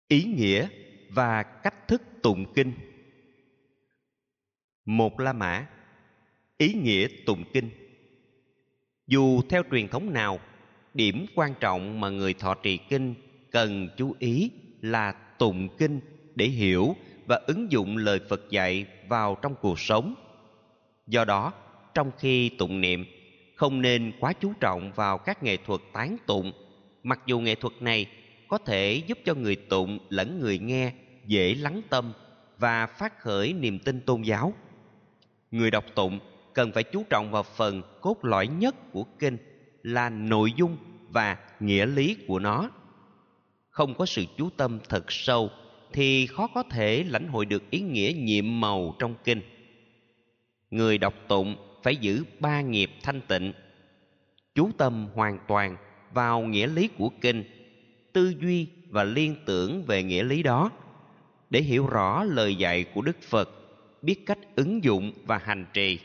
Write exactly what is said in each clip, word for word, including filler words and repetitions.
Ý nghĩa và cách thức tụng kinh. Một La Mã. Ý nghĩa tụng kinh. Dù theo truyền thống nào, điểm quan trọng mà người thọ trì kinh cần chú ý là tụng kinh để hiểu và ứng dụng lời Phật dạy vào trong cuộc sống. Do đó, trong khi tụng niệm, không nên quá chú trọng vào các nghệ thuật tán tụng, mặc dù nghệ thuật này có thể giúp cho người tụng lẫn người nghe dễ lắng tâm và phát khởi niềm tin tôn giáo. Người đọc tụng cần phải chú trọng vào phần cốt lõi nhất của kinh là nội dung và nghĩa lý của nó. Không có sự chú tâm thật sâu thì khó có thể lãnh hội được ý nghĩa nhiệm màu trong kinh. Người đọc tụng phải giữ ba nghiệp thanh tịnh, chú tâm hoàn toàn vào nghĩa lý của kinh, tư duy và liên tưởng về nghĩa lý đó, để hiểu rõ lời dạy của Đức Phật, biết cách ứng dụng và hành trì.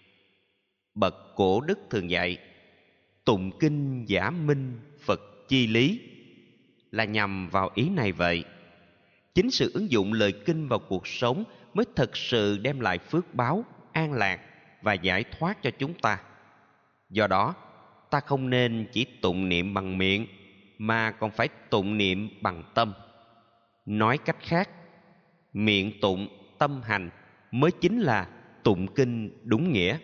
Bậc cổ đức thường dạy, tụng kinh giả minh Phật chi lý, là nhằm vào ý này vậy. Chính sự ứng dụng lời kinh vào cuộc sống mới thực sự đem lại phước báo, an lạc và giải thoát cho chúng ta. Do đó, ta không nên chỉ tụng niệm bằng miệng, mà còn phải tụng niệm bằng tâm. Nói cách khác, miệng tụng, tâm hành mới chính là tụng kinh đúng nghĩa.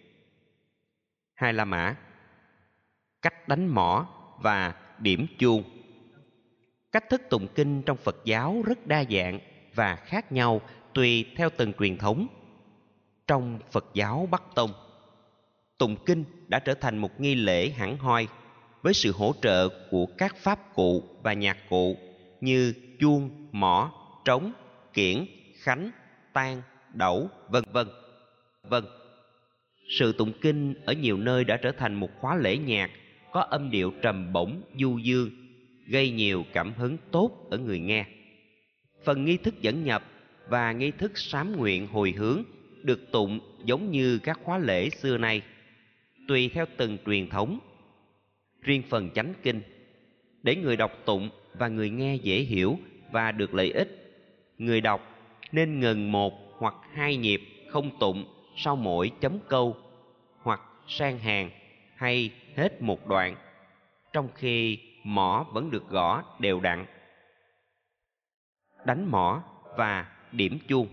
Hai La Mã. Cách đánh mõ và điểm chuông. Cách thức tụng kinh trong Phật giáo rất đa dạng và khác nhau tùy theo từng truyền thống. Trong Phật giáo Bắc Tông, tụng kinh đã trở thành một nghi lễ hẳn hoi với sự hỗ trợ của các pháp cụ và nhạc cụ như chuông, mõ, trống, kiển, khánh, tang, đẩu, vân vân. Vân. Sự tụng kinh ở nhiều nơi đã trở thành một khóa lễ nhạc có âm điệu trầm bổng, du dương, gây nhiều cảm hứng tốt ở người nghe. Phần nghi thức dẫn nhập và nghi thức sám nguyện hồi hướng được tụng giống như các khóa lễ xưa nay, tùy theo từng truyền thống. Riêng phần chánh kinh, để người đọc tụng và người nghe dễ hiểu và được lợi ích, người đọc nên ngừng một hoặc hai nhịp không tụng sau mỗi chấm câu, hoặc sang hàng hay hết một đoạn, trong khi mõ vẫn được gõ đều đặn. Đánh mõ và điểm chuông.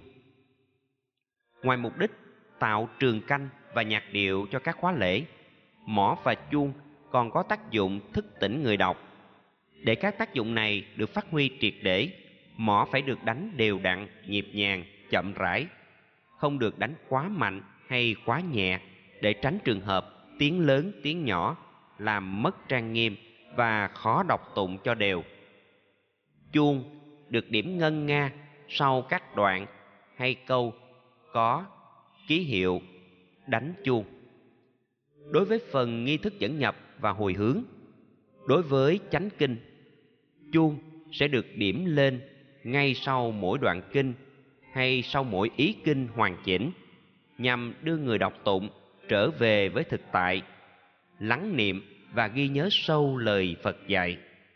Ngoài mục đích tạo trường canh và nhạc điệu cho các khóa lễ, mõ và chuông còn có tác dụng thức tỉnh người đọc. Để các tác dụng này được phát huy triệt để, mõ phải được đánh đều đặn, nhịp nhàng, chậm rãi, không được đánh quá mạnh hay quá nhẹ, để tránh trường hợp tiếng lớn tiếng nhỏ làm mất trang nghiêm và khó đọc tụng cho đều. Chuông được điểm ngân nga sau các đoạn hay câu có ký hiệu đánh chuông. Đối với phần nghi thức dẫn nhập và hồi hướng, đối với chánh kinh, chuông sẽ được điểm lên ngay sau mỗi đoạn kinh hay sau mỗi ý kinh hoàn chỉnh, nhằm đưa người đọc tụng trở về với thực tại, lắng niệm và ghi nhớ sâu lời Phật dạy.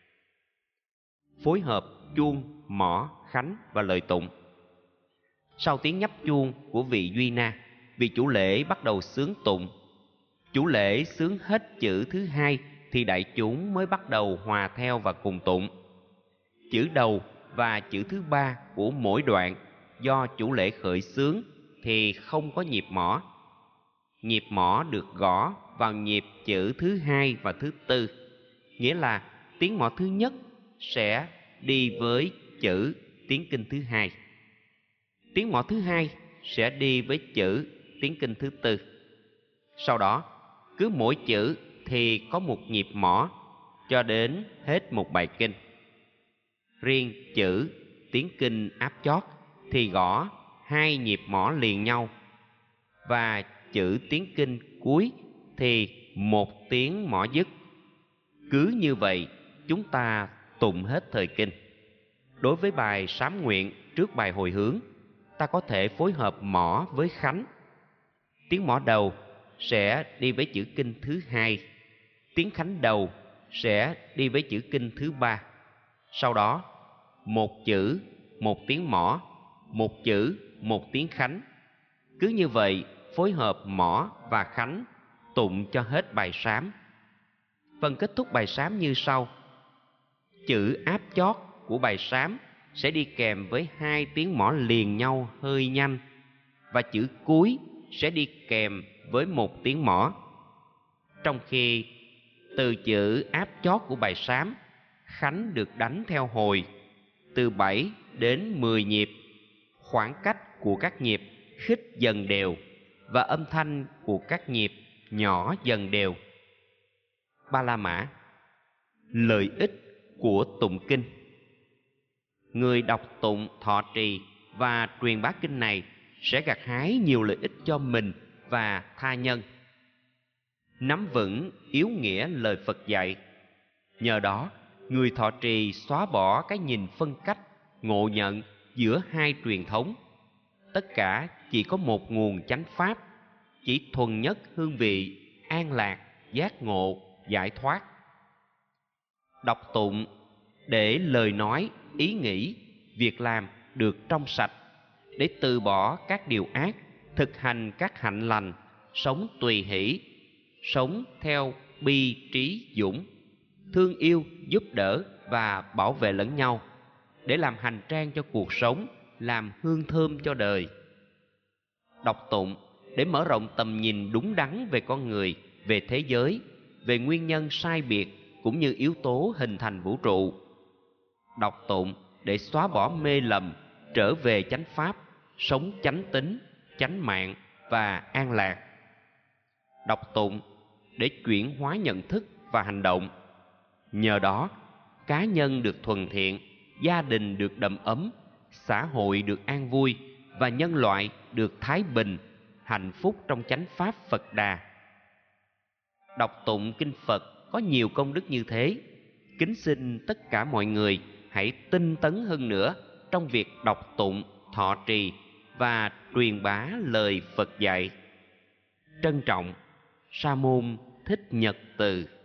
Phối hợp chuông, mõ, khánh và lời tụng. Sau tiếng nhấp chuông của vị Duy Na, vị chủ lễ bắt đầu xướng tụng. Chủ lễ xướng hết chữ thứ hai thì đại chúng mới bắt đầu hòa theo và cùng tụng. Chữ đầu và chữ thứ ba của mỗi đoạn do chủ lễ khởi xướng thì không có nhịp mõ. Nhịp mõ được gõ vào nhịp chữ thứ hai và thứ tư, nghĩa là tiếng mõ thứ nhất sẽ đi với chữ tiếng kinh thứ hai, tiếng mõ thứ hai sẽ đi với chữ tiếng kinh thứ tư. Sau đó, cứ mỗi chữ thì có một nhịp mõ cho đến hết một bài kinh. Riêng chữ tiếng kinh áp chót thì gõ hai nhịp mõ liền nhau, và chữ tiếng kinh cuối thì một tiếng mõ dứt. Cứ như vậy, chúng ta tụng hết thời kinh. Đối với bài sám nguyện trước bài hồi hướng, ta có thể phối hợp mõ với khánh. Tiếng mõ đầu sẽ đi với chữ kinh thứ hai, tiếng khánh đầu sẽ đi với chữ kinh thứ ba. Sau đó, một chữ một tiếng mõ, một chữ một tiếng khánh. Cứ như vậy phối hợp mõ và khánh tụng cho hết bài sám. Phần kết thúc bài sám như sau: chữ áp chót của bài sám sẽ đi kèm với hai tiếng mõ liền nhau hơi nhanh, và chữ cuối sẽ đi kèm với một tiếng mõ. Trong khi từ chữ áp chót của bài sám, khánh được đánh theo hồi từ bảy đến mười nhịp, khoảng cách của các nhịp khích dần đều và âm thanh của các nhịp nhỏ dần đều. Ba la mã. Lợi ích của tụng kinh. Người đọc tụng, thọ trì và truyền bá kinh này sẽ gặt hái nhiều lợi ích cho mình và tha nhân. Nắm vững yếu nghĩa lời Phật dạy. Nhờ đó, người thọ trì xóa bỏ cái nhìn phân cách, ngộ nhận giữa hai truyền thống. Tất cả chỉ có một nguồn chánh pháp, chỉ thuần nhất hương vị, an lạc, giác ngộ, giải thoát. Đọc tụng để lời nói, ý nghĩ, việc làm được trong sạch, để từ bỏ các điều ác, thực hành các hạnh lành, sống tùy hỷ, sống theo bi trí dũng, thương yêu, giúp đỡ và bảo vệ lẫn nhau, để làm hành trang cho cuộc sống, làm hương thơm cho đời. Đọc tụng để mở rộng tầm nhìn đúng đắn về con người, về thế giới, về nguyên nhân sai biệt cũng như yếu tố hình thành vũ trụ. Đọc tụng để xóa bỏ mê lầm, trở về chánh pháp, sống chánh tín, chánh mạng và an lạc. Đọc tụng để chuyển hóa nhận thức và hành động. Nhờ đó, cá nhân được thuần thiện, gia đình được đầm ấm, xã hội được an vui và nhân loại được thái bình, hạnh phúc trong chánh pháp Phật Đà. Đọc tụng kinh Phật có nhiều công đức như thế. Kính xin tất cả mọi người hãy tinh tấn hơn nữa trong việc đọc tụng, thọ trì và truyền bá lời Phật dạy. Trân trọng, Sa môn Thích Nhật Từ.